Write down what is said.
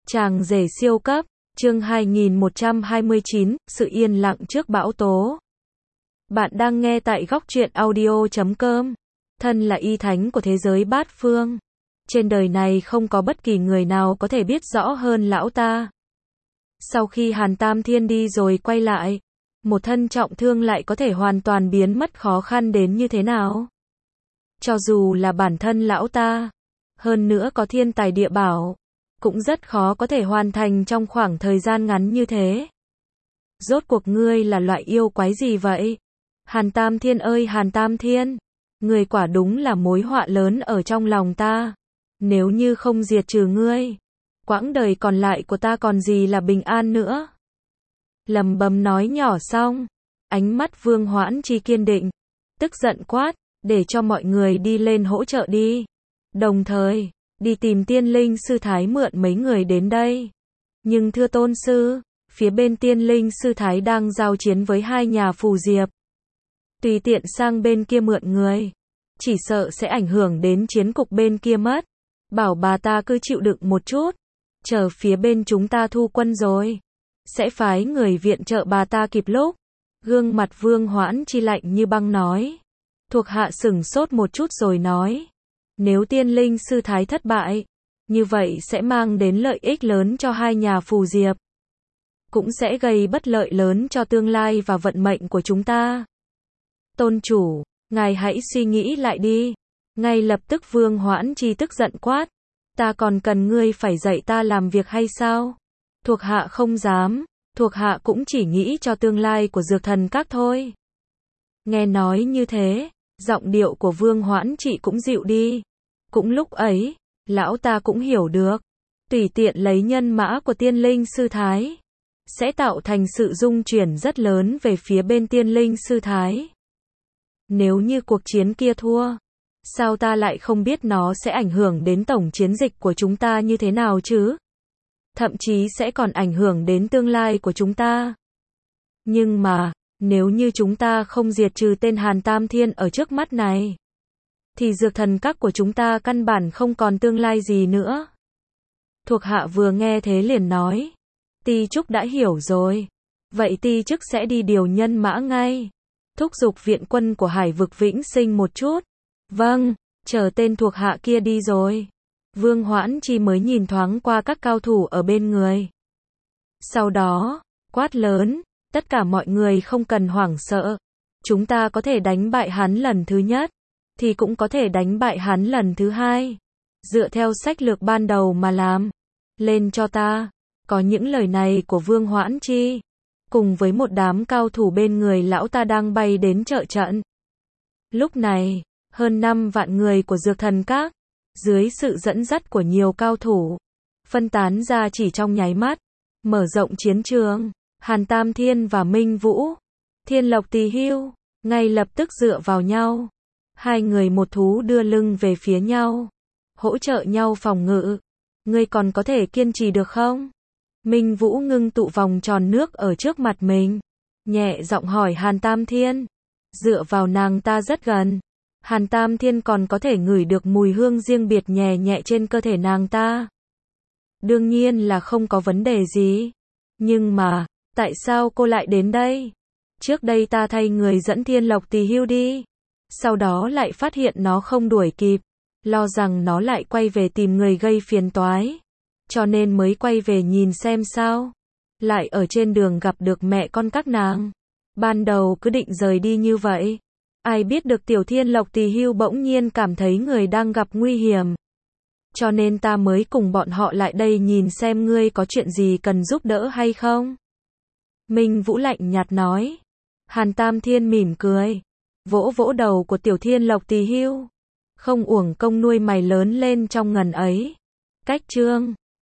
Chàng rể siêu cấp, chương 2129, sự yên lặng trước bão tố. Bạn đang nghe tại góc truyện audio.com. Thân là y thánh của thế giới bát phương. Trên đời này không có bất kỳ người nào có thể biết rõ hơn lão ta. Sau khi Hàn Tam Thiên đi rồi quay lại, một thân trọng thương lại có thể hoàn toàn biến mất khó khăn đến như thế nào? Cho dù là bản thân lão ta, hơn nữa có thiên tài địa bảo, cũng rất khó có thể hoàn thành trong khoảng thời gian ngắn như thế. Rốt cuộc ngươi là loại yêu quái gì vậy? Hàn Tam Thiên ơi Hàn Tam Thiên, ngươi quả đúng là mối họa lớn ở trong lòng ta. Nếu như không diệt trừ ngươi, quãng đời còn lại của ta còn gì là bình an nữa. Lầm bầm nói nhỏ xong, ánh mắt Vương Hoãn Chi kiên định, tức giận quát, để cho mọi người đi lên hỗ trợ đi. Đồng thời, đi tìm tiên linh sư thái mượn mấy người đến đây. Nhưng thưa tôn sư, phía bên tiên linh sư thái đang giao chiến với hai nhà phù diệp. Tùy tiện sang bên kia mượn người, chỉ sợ sẽ ảnh hưởng đến chiến cục bên kia mất. Bảo bà ta cứ chịu đựng một chút, chờ phía bên chúng ta thu quân rồi, sẽ phái người viện trợ bà ta kịp lúc. Gương mặt Vương Hoãn Chi lạnh như băng nói. Thuộc hạ sửng sốt một chút rồi nói. Nếu tiên linh sư thái thất bại, như vậy sẽ mang đến lợi ích lớn cho hai nhà phù diệp. Cũng sẽ gây bất lợi lớn cho tương lai và vận mệnh của chúng ta. Tôn chủ, ngài hãy suy nghĩ lại đi. Ngay lập tức Vương Hoãn Chi tức giận quát. Ta còn cần ngươi phải dạy ta làm việc hay sao? Thuộc hạ không dám, thuộc hạ cũng chỉ nghĩ cho tương lai của Dược Thần Các thôi. Nghe nói như thế, giọng điệu của Vương Hoãn Chi cũng dịu đi. Cũng lúc ấy, lão ta cũng hiểu được, tùy tiện lấy nhân mã của tiên linh sư thái, sẽ tạo thành sự rung chuyển rất lớn về phía bên tiên linh sư thái. Nếu như cuộc chiến kia thua, sao ta lại không biết nó sẽ ảnh hưởng đến tổng chiến dịch của chúng ta như thế nào chứ? Thậm chí sẽ còn ảnh hưởng đến tương lai của chúng ta. Nhưng mà, nếu như chúng ta không diệt trừ tên Hàn Tam Thiên ở trước mắt này, thì Dược Thần Các của chúng ta căn bản không còn tương lai gì nữa. Thuộc hạ vừa nghe thế liền nói. Ti Trúc đã hiểu rồi. Vậy Ti Trúc sẽ đi điều nhân mã ngay. Thúc giục viện quân của Hải vực Vĩnh Sinh một chút. Vâng, chờ tên thuộc hạ kia đi rồi. Vương Hoãn Chi mới nhìn thoáng qua các cao thủ ở bên người. Sau đó, quát lớn, tất cả mọi người không cần hoảng sợ. Chúng ta có thể đánh bại hắn lần thứ nhất, thì cũng có thể đánh bại hắn lần thứ hai. Dựa theo sách lược ban đầu mà làm. Lên cho ta. Có những lời này của Vương Hoãn Chi, cùng với một đám cao thủ bên người lão ta đang bay đến trợ trận. Lúc này, hơn 5 vạn người của Dược Thần Các, dưới sự dẫn dắt của nhiều cao thủ, phân tán ra chỉ trong nháy mắt, mở rộng chiến trường. Hàn Tam Thiên và Minh Vũ, Thiên Lộc Tỳ Hưu, ngay lập tức dựa vào nhau. Hai người một thú đưa lưng về phía nhau, hỗ trợ nhau phòng ngự. Ngươi còn có thể kiên trì được không? Minh Vũ ngưng tụ vòng tròn nước ở trước mặt mình, nhẹ giọng hỏi Hàn Tam Thiên. Dựa vào nàng ta rất gần, Hàn Tam Thiên còn có thể ngửi được mùi hương riêng biệt nhẹ nhẹ trên cơ thể nàng ta. Đương nhiên là không có vấn đề gì. Nhưng mà, tại sao cô lại đến đây? Trước đây ta thay người dẫn Thiên Lộc Tỳ Hưu đi, sau đó lại phát hiện nó không đuổi kịp, lo rằng nó lại quay về tìm người gây phiền toái, cho nên mới quay về nhìn xem sao. Lại ở trên đường gặp được mẹ con các nàng. Ban đầu cứ định rời đi như vậy, ai biết được tiểu Thiên Lộc Tỳ Hưu bỗng nhiên cảm thấy người đang gặp nguy hiểm, cho nên ta mới cùng bọn họ lại đây nhìn xem ngươi có chuyện gì cần giúp đỡ hay không. Minh Vũ lạnh nhạt nói. Hàn Tam Thiên mỉm cười, vỗ vỗ đầu của tiểu Thiên Lộc Tỳ Hưu. Không uổng công nuôi mày lớn lên trong ngần ấy. Cách chương